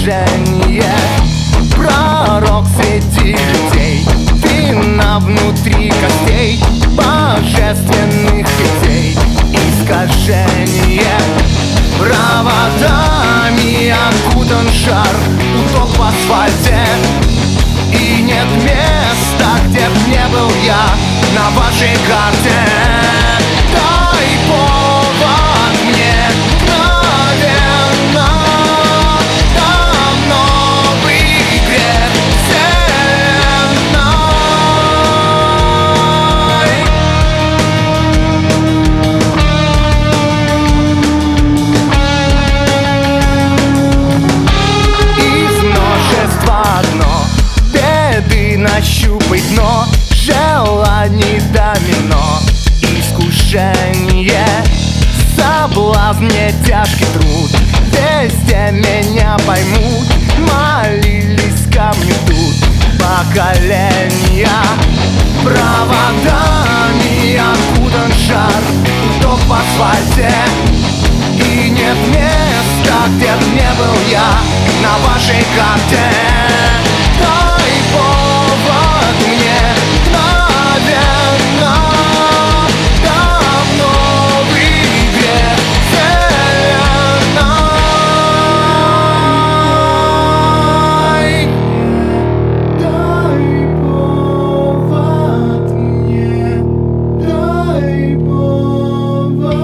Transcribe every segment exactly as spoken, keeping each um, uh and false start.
искажение. Пророк среди людей, вина внутри костей, божественных идей. Искажение. Проводами окутан шар, утоп в асфальте, и нет места, где б не был я на вашей карте. Дай повод мне мгновенно, давно в игре вселенной. Из множества одно, беды нащупай дно, желаний домино, искушение, соблазн, не тяжкий труд. Везде меня поймут, молились ко мне тут поколения. Проводами окутан шар, утоп в асфальте, и нет места, где б не был я на вашей карте. Дай повод мне мгновенно, давно в игре вселенной. Дай повод мне, дай повод.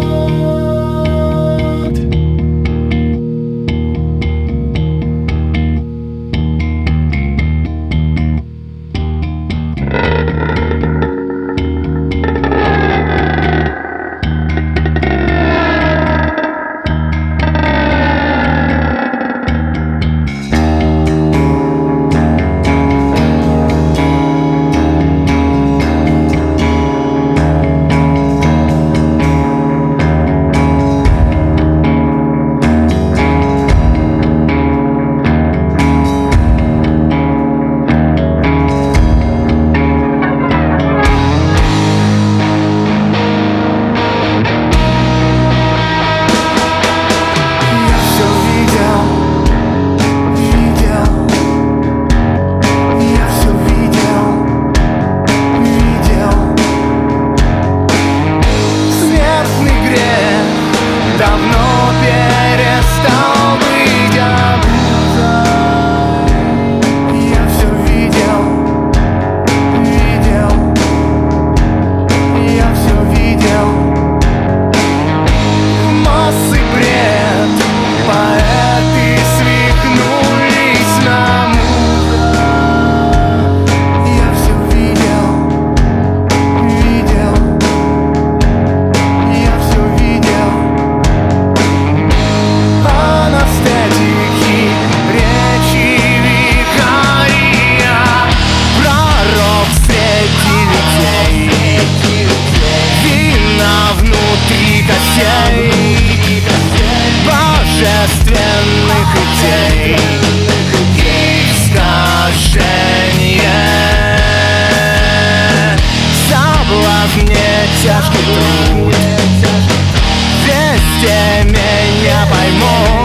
Давно перестал быть обузой. Я все видел, видел, я все видел. Массы бред, поэты свихнулись на муза. Я все видел, видел, я все видел. Анестетики, речи викария, пророк среди людей, вина внутри костей, божественных идей. Искажение, соблазн, не тяжкий труд. Везде меня поймут,